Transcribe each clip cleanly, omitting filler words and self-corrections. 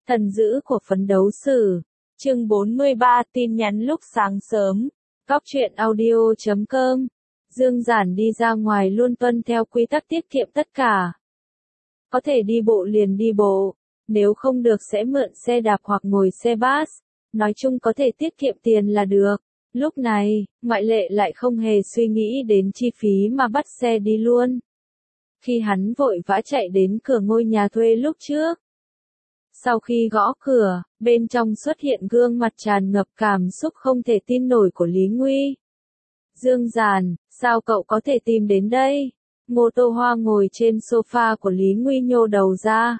Thần dữ của phấn đấu sử. Chương 43 tin nhắn lúc sáng sớm. Góc truyện audio.com. Dương Giản đi ra ngoài luôn tuân theo quy tắc tiết kiệm tất cả. Có thể đi bộ liền đi bộ, nếu không được sẽ mượn xe đạp hoặc ngồi xe bus. Nói chung có thể tiết kiệm tiền là được. Lúc này, ngoại lệ lại không hề suy nghĩ đến chi phí mà bắt xe đi luôn. Khi hắn vội vã chạy đến cửa ngôi nhà thuê lúc trước. Sau khi gõ cửa, bên trong xuất hiện gương mặt tràn ngập cảm xúc không thể tin nổi của Lý Nguy. Dương Giản, sao cậu có thể tìm đến đây? Ngô Tô Hoa ngồi trên sofa của Lý Nguy nhô đầu ra.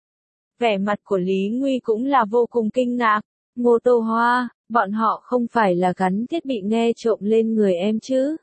Vẻ mặt của Lý Nguy cũng là vô cùng kinh ngạc. Ngô Tô Hoa, bọn họ không phải là gắn thiết bị nghe trộm lên người em chứ?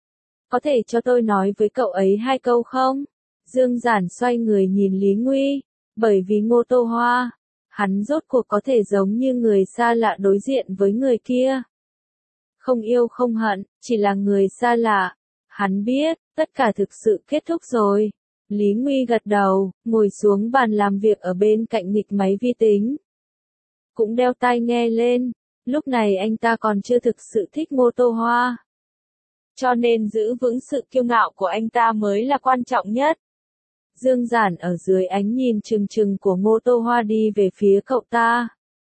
Có thể cho tôi nói với cậu ấy hai câu không? Dương Giản xoay người nhìn Lý Nguy. Bởi vì Ngô Tô Hoa, hắn rốt cuộc có thể giống như người xa lạ đối diện với người kia. Không yêu không hận, chỉ là người xa lạ. Hắn biết, tất cả thực sự kết thúc rồi. Lý Nguy gật đầu, ngồi xuống bàn làm việc ở bên cạnh nghịch máy vi tính. Cũng đeo tai nghe lên, lúc này anh ta còn chưa thực sự thích Ngô Tô Hoa. Cho nên giữ vững sự kiêu ngạo của anh ta mới là quan trọng nhất. Dương Giản ở dưới ánh nhìn trừng trừng của Ngô Tô Hoa đi về phía cậu ta.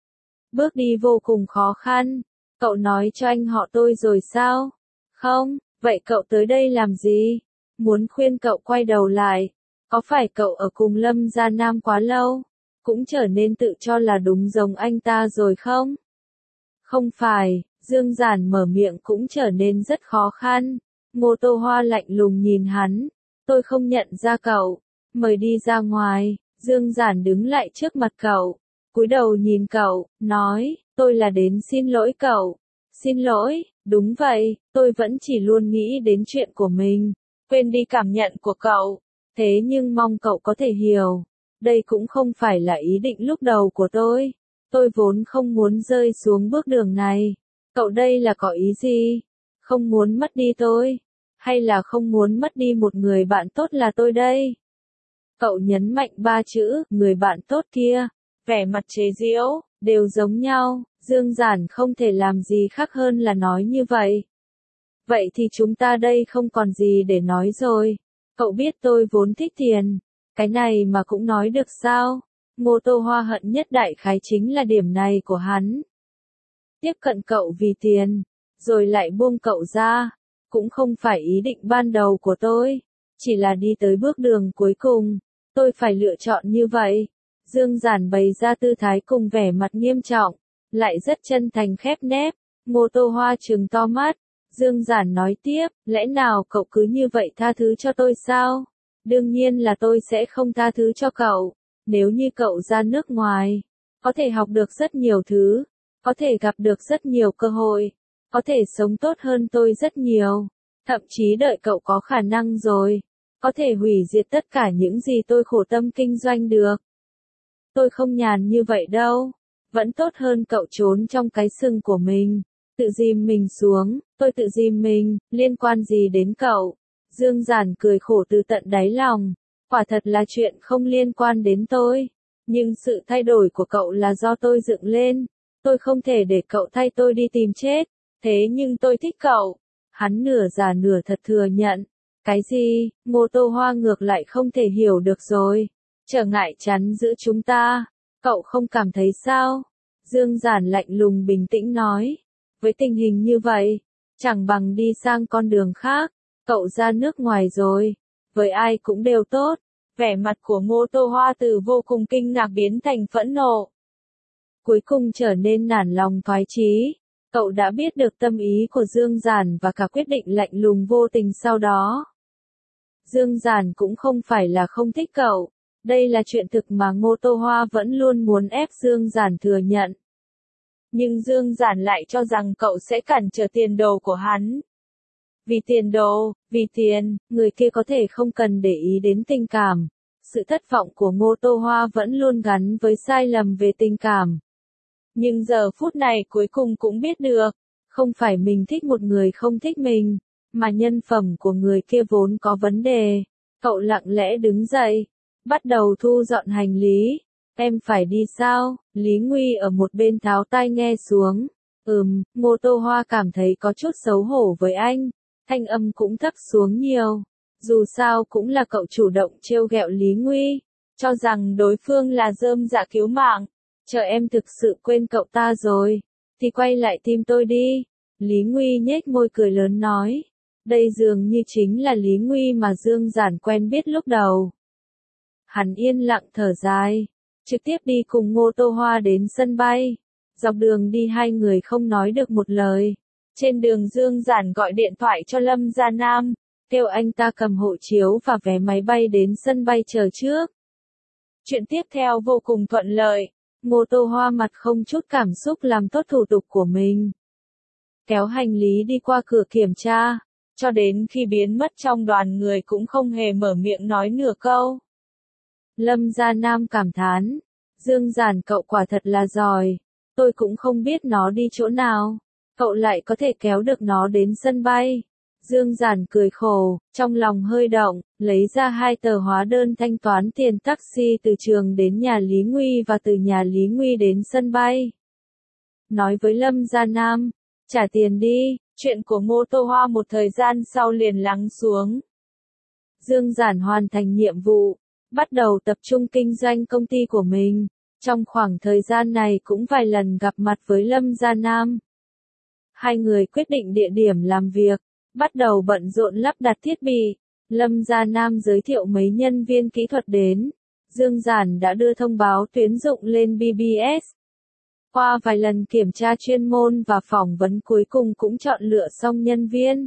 Bước đi vô cùng khó khăn. Cậu nói cho anh họ tôi rồi sao? Không, vậy cậu tới đây làm gì? Muốn khuyên cậu quay đầu lại. Có phải cậu ở cùng Lâm Gia Nam quá lâu? Cũng trở nên tự cho là đúng giống anh ta rồi không? Không phải, Dương Giản mở miệng cũng trở nên rất khó khăn. Ngô Tô Hoa lạnh lùng nhìn hắn. Tôi không nhận ra cậu. Mời đi ra ngoài. Dương Giản đứng lại trước mặt cậu. Cúi đầu nhìn cậu, nói, tôi là đến xin lỗi cậu. Xin lỗi, đúng vậy, tôi vẫn chỉ luôn nghĩ đến chuyện của mình. Quên đi cảm nhận của cậu. Thế nhưng mong cậu có thể hiểu. Đây cũng không phải là ý định lúc đầu của tôi. Tôi vốn không muốn rơi xuống bước đường này. Cậu đây là có ý gì? Không muốn mất đi tôi? Hay là không muốn mất đi một người bạn tốt là tôi đây? Cậu nhấn mạnh ba chữ, người bạn tốt kia. Vẻ mặt chế giễu, đều giống nhau. Dương Giản không thể làm gì khác hơn là nói như vậy. Vậy thì chúng ta đây không còn gì để nói rồi. Cậu biết tôi vốn thích tiền. Cái này mà cũng nói được sao? Ngô Tô Hoa hận nhất đại khái chính là điểm này của hắn. Tiếp cận cậu vì tiền, rồi lại buông cậu ra. Cũng không phải ý định ban đầu của tôi. Chỉ là đi tới bước đường cuối cùng. Tôi phải lựa chọn như vậy. Dương Giản bày ra tư thái cùng vẻ mặt nghiêm trọng. Lại rất chân thành khép nép. Ngô Tô Hoa trừng to mắt. Dương Giản nói tiếp, lẽ nào cậu cứ như vậy tha thứ cho tôi sao? Đương nhiên là tôi sẽ không tha thứ cho cậu. Nếu như cậu ra nước ngoài, có thể học được rất nhiều thứ, có thể gặp được rất nhiều cơ hội, có thể sống tốt hơn tôi rất nhiều. Thậm chí đợi cậu có khả năng rồi, có thể hủy diệt tất cả những gì tôi khổ tâm kinh doanh được. Tôi không nhàn như vậy đâu. Vẫn tốt hơn cậu trốn trong cái sừng của mình. Tự dìm mình xuống, tôi tự dìm mình, liên quan gì đến cậu? Dương Giản cười khổ từ tận đáy lòng. Quả thật là chuyện không liên quan đến tôi. Nhưng sự thay đổi của cậu là do tôi dựng lên. Tôi không thể để cậu thay tôi đi tìm chết. Thế nhưng tôi thích cậu. Hắn nửa giả nửa thật thừa nhận. Cái gì? Ngô Tô Hoa ngược lại không thể hiểu được rồi. Trở ngại chắn giữa chúng ta. Cậu không cảm thấy sao? Dương Giản lạnh lùng bình tĩnh nói. Với tình hình như vậy, chẳng bằng đi sang con đường khác. Cậu ra nước ngoài rồi. Với ai cũng đều tốt. Vẻ mặt của Ngô Tô Hoa từ vô cùng kinh ngạc biến thành phẫn nộ. Cuối cùng trở nên nản lòng thoái chí. Cậu đã biết được tâm ý của Dương Giản và cả quyết định lạnh lùng vô tình sau đó. Dương Giản cũng không phải là không thích cậu. Đây là chuyện thực mà Ngô Tô Hoa vẫn luôn muốn ép Dương Giản thừa nhận. Nhưng Dương Giản lại cho rằng cậu sẽ cản trở tiền đồ của hắn. Vì tiền đồ, vì tiền, người kia có thể không cần để ý đến tình cảm. Sự thất vọng của Ngô Tô Hoa vẫn luôn gắn với sai lầm về tình cảm. Nhưng giờ phút này cuối cùng cũng biết được, không phải mình thích một người không thích mình, mà nhân phẩm của người kia vốn có vấn đề. Cậu lặng lẽ đứng dậy, bắt đầu thu dọn hành lý. Em phải đi sao? Lý Nguy ở một bên tháo tai nghe xuống. Ngô Tô Hoa cảm thấy có chút xấu hổ với anh, thanh âm cũng thấp xuống nhiều. Dù sao cũng là cậu chủ động trêu ghẹo Lý Nguy, cho rằng đối phương là rơm dạ cứu mạng. Chờ em thực sự quên cậu ta rồi, thì quay lại tìm tôi đi. Lý Nguy nhếch môi cười lớn nói. Đây dường như chính là Lý Nguy mà Dương Giản quen biết lúc đầu. Hắn yên lặng thở dài, trực tiếp đi cùng Ngô Tô Hoa đến sân bay. Dọc đường đi hai người không nói được một lời. Trên đường Dương Giản gọi điện thoại cho Lâm Gia Nam, kêu anh ta cầm hộ chiếu và vé máy bay đến sân bay chờ trước. Chuyện tiếp theo vô cùng thuận lợi, Ngô Tô Hoa mặt không chút cảm xúc làm tốt thủ tục của mình. Kéo hành lý đi qua cửa kiểm tra, cho đến khi biến mất trong đoàn người cũng không hề mở miệng nói nửa câu. Lâm Gia Nam cảm thán, Dương Giản cậu quả thật là giỏi, tôi cũng không biết nó đi chỗ nào, cậu lại có thể kéo được nó đến sân bay. Dương Giản cười khổ, trong lòng hơi động, lấy ra 2 tờ hóa đơn thanh toán tiền taxi từ trường đến nhà Lý Nguy và từ nhà Lý Nguy đến sân bay. Nói với Lâm Gia Nam, trả tiền đi, chuyện của Ngô Tô Hoa một thời gian sau liền lắng xuống. Dương Giản hoàn thành nhiệm vụ, bắt đầu tập trung kinh doanh công ty của mình. Trong khoảng thời gian này cũng vài lần gặp mặt với Lâm Gia Nam. Hai người quyết định địa điểm làm việc, bắt đầu bận rộn lắp đặt thiết bị. Lâm Gia Nam giới thiệu mấy nhân viên kỹ thuật đến. Dương Giản đã đưa thông báo tuyển dụng lên BBS. Qua vài lần kiểm tra chuyên môn và phỏng vấn cuối cùng cũng chọn lựa xong nhân viên.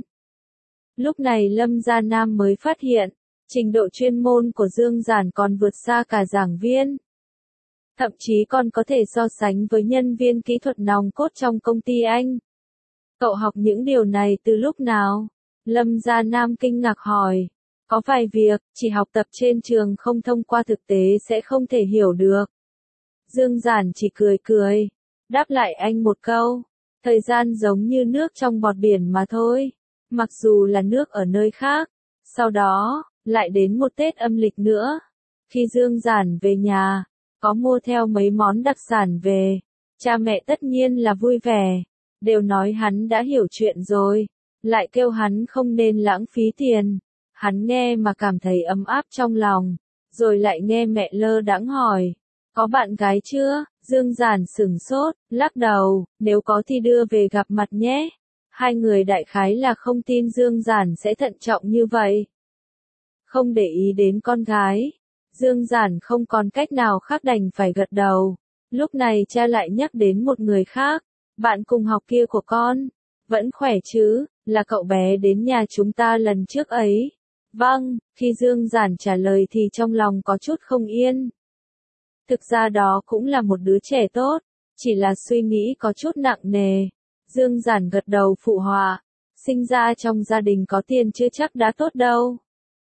Lúc này Lâm Gia Nam mới phát hiện, trình độ chuyên môn của Dương Giản còn vượt xa cả giảng viên. Thậm chí còn có thể so sánh với nhân viên kỹ thuật nòng cốt trong công ty anh. Cậu học những điều này từ lúc nào? Lâm Gia Nam kinh ngạc hỏi. Có vài việc, chỉ học tập trên trường không thông qua thực tế sẽ không thể hiểu được. Dương Giản chỉ cười cười, đáp lại anh một câu. Thời gian giống như nước trong bọt biển mà thôi. Mặc dù là nước ở nơi khác. Sau đó, lại đến một Tết âm lịch nữa. Khi Dương Giản về nhà, có mua theo mấy món đặc sản về. Cha mẹ tất nhiên là vui vẻ. Đều nói hắn đã hiểu chuyện rồi. Lại kêu hắn không nên lãng phí tiền. Hắn nghe mà cảm thấy ấm áp trong lòng. Rồi lại nghe mẹ lơ đãng hỏi. Có bạn gái chưa? Dương Giản sửng sốt, lắc đầu. Nếu có thì đưa về gặp mặt nhé. Hai người đại khái là không tin Dương Giản sẽ thận trọng như vậy. Không để ý đến con gái. Dương Giản không còn cách nào khác đành phải gật đầu. Lúc này cha lại nhắc đến một người khác. Bạn cùng học kia của con. Vẫn khỏe chứ, là cậu bé đến nhà chúng ta lần trước ấy. Vâng, khi Dương Giản trả lời thì trong lòng có chút không yên. Thực ra đó cũng là một đứa trẻ tốt, chỉ là suy nghĩ có chút nặng nề. Dương Giản gật đầu phụ họa, sinh ra trong gia đình có tiền chưa chắc đã tốt đâu.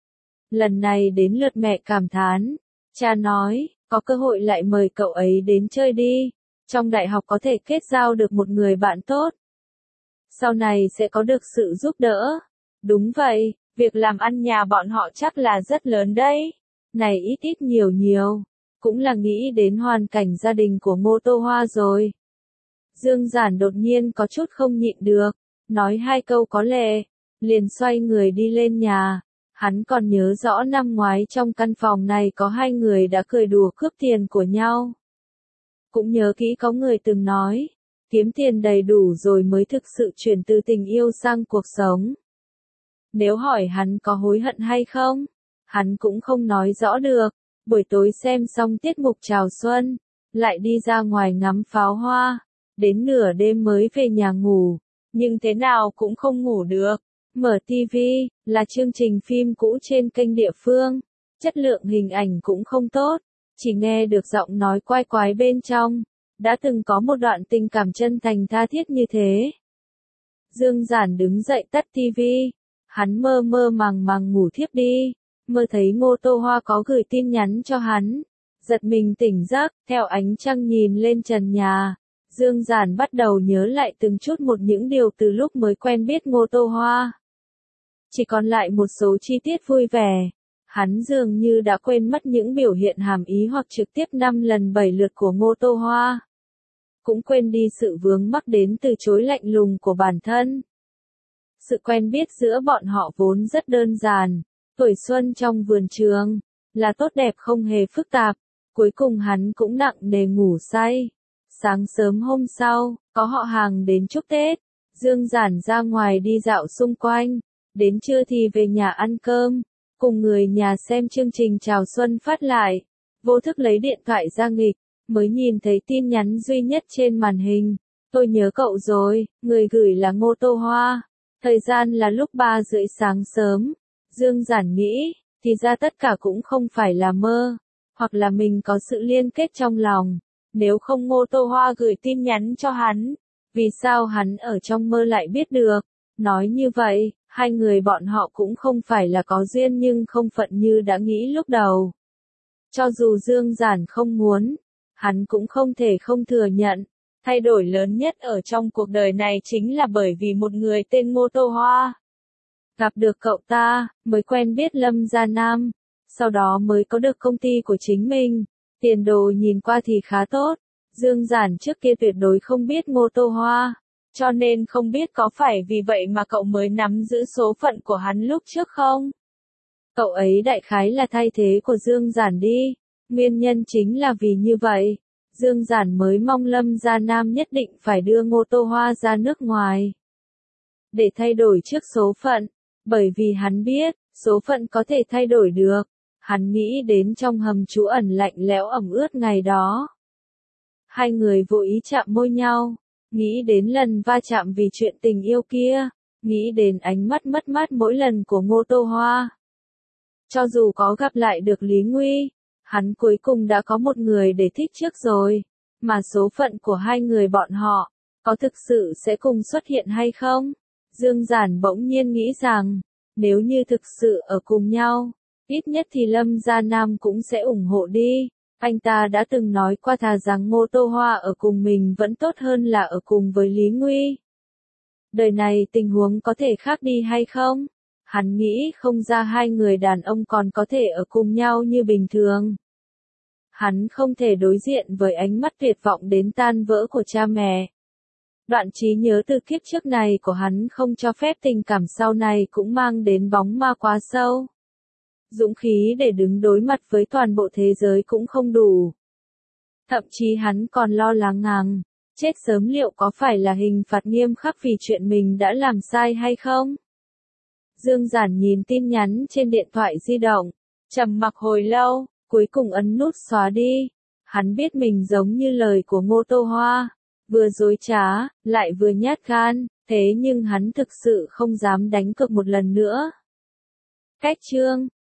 Lần này đến lượt mẹ cảm thán, cha nói, có cơ hội lại mời cậu ấy đến chơi đi, trong đại học có thể kết giao được một người bạn tốt. Sau này sẽ có được sự giúp đỡ. Đúng vậy, việc làm ăn nhà bọn họ chắc là rất lớn đấy. Này ít ít nhiều nhiều, cũng là nghĩ đến hoàn cảnh gia đình của Ngô Tô Hoa rồi. Dương Giản đột nhiên có chút không nhịn được, nói 2 câu có lệ, liền xoay người đi lên nhà. Hắn còn nhớ rõ năm ngoái trong căn phòng này có 2 người đã cười đùa cướp tiền của nhau. Cũng nhớ kỹ có người từng nói, kiếm tiền đầy đủ rồi mới thực sự chuyển từ tình yêu sang cuộc sống. Nếu hỏi hắn có hối hận hay không, hắn cũng không nói rõ được. Buổi tối xem xong tiết mục chào xuân, lại đi ra ngoài ngắm pháo hoa, đến nửa đêm mới về nhà ngủ, nhưng thế nào cũng không ngủ được. Mở TV, là chương trình phim cũ trên kênh địa phương, chất lượng hình ảnh cũng không tốt, chỉ nghe được giọng nói quái quái bên trong. Đã từng có một đoạn tình cảm chân thành tha thiết như thế. Dương Giản đứng dậy tắt TV, hắn mơ mơ màng màng ngủ thiếp đi, mơ thấy Ngô Tô Hoa có gửi tin nhắn cho hắn. Giật mình tỉnh giấc, theo ánh trăng nhìn lên trần nhà, Dương Giản bắt đầu nhớ lại từng chút một những điều từ lúc mới quen biết Ngô Tô Hoa. Chỉ còn lại một số chi tiết vui vẻ. Hắn dường như đã quên mất những biểu hiện hàm ý hoặc trực tiếp 5 lần 7 lượt của Ngô Tô Hoa. Cũng quên đi sự vướng mắc đến từ chối lạnh lùng của bản thân. Sự quen biết giữa bọn họ vốn rất đơn giản, tuổi xuân trong vườn trường, là tốt đẹp không hề phức tạp, cuối cùng hắn cũng nặng nề ngủ say. Sáng sớm hôm sau, có họ hàng đến chúc Tết, Dương Giản ra ngoài đi dạo xung quanh, đến trưa thì về nhà ăn cơm, cùng người nhà xem chương trình chào xuân phát lại, vô thức lấy điện thoại ra nghịch, mới nhìn thấy tin nhắn duy nhất trên màn hình, tôi nhớ cậu rồi, người gửi là Ngô Tô Hoa. Thời gian là lúc 3 rưỡi sáng sớm. Dương Giản nghĩ, thì ra tất cả cũng không phải là mơ, hoặc là mình có sự liên kết trong lòng. Nếu không Ngô Tô Hoa gửi tin nhắn cho hắn, vì sao hắn ở trong mơ lại biết được? Nói như vậy, hai người bọn họ cũng không phải là có duyên nhưng không phận như đã nghĩ lúc đầu. Cho dù Dương Giản không muốn, hắn cũng không thể không thừa nhận. Thay đổi lớn nhất ở trong cuộc đời này chính là bởi vì một người tên Ngô Tô Hoa. Gặp được cậu ta, mới quen biết Lâm Gia Nam, sau đó mới có được công ty của chính mình, tiền đồ nhìn qua thì khá tốt. Dương Giản trước kia tuyệt đối không biết Ngô Tô Hoa, cho nên không biết có phải vì vậy mà cậu mới nắm giữ số phận của hắn lúc trước không? Cậu ấy đại khái là thay thế của Dương Giản đi, nguyên nhân chính là vì như vậy. Dương Giản mới mong Lâm Gia Nam nhất định phải đưa Ngô Tô Hoa ra nước ngoài. Để thay đổi trước số phận, bởi vì hắn biết, số phận có thể thay đổi được. Hắn nghĩ đến trong hầm trú ẩn lạnh lẽo ẩm ướt ngày đó. Hai người vô ý chạm môi nhau, nghĩ đến lần va chạm vì chuyện tình yêu kia, nghĩ đến ánh mắt mất mát mỗi lần của Ngô Tô Hoa. Cho dù có gặp lại được Lý Nguy, hắn cuối cùng đã có một người để thích trước rồi, mà số phận của hai người bọn họ, có thực sự sẽ cùng xuất hiện hay không? Dương Giản bỗng nhiên nghĩ rằng, nếu như thực sự ở cùng nhau, ít nhất thì Lâm Gia Nam cũng sẽ ủng hộ đi. Anh ta đã từng nói qua thà rằng Ngô Tô Hoa ở cùng mình vẫn tốt hơn là ở cùng với Lý Nguy. Đời này tình huống có thể khác đi hay không? Hắn nghĩ không ra hai người đàn ông còn có thể ở cùng nhau như bình thường. Hắn không thể đối diện với ánh mắt tuyệt vọng đến tan vỡ của cha mẹ. Đoạn trí nhớ từ kiếp trước này của hắn không cho phép tình cảm sau này cũng mang đến bóng ma quá sâu. Dũng khí để đứng đối mặt với toàn bộ thế giới cũng không đủ. Thậm chí hắn còn lo lắng rằng, chết sớm liệu có phải là hình phạt nghiêm khắc vì chuyện mình đã làm sai hay không? Dương Giản nhìn tin nhắn trên điện thoại di động, trầm mặc hồi lâu, cuối cùng ấn nút xóa đi. Hắn biết mình giống như lời của Ngô Tô Hoa, vừa dối trá, lại vừa nhát gan, thế nhưng hắn thực sự không dám đánh cược một lần nữa. Cách chương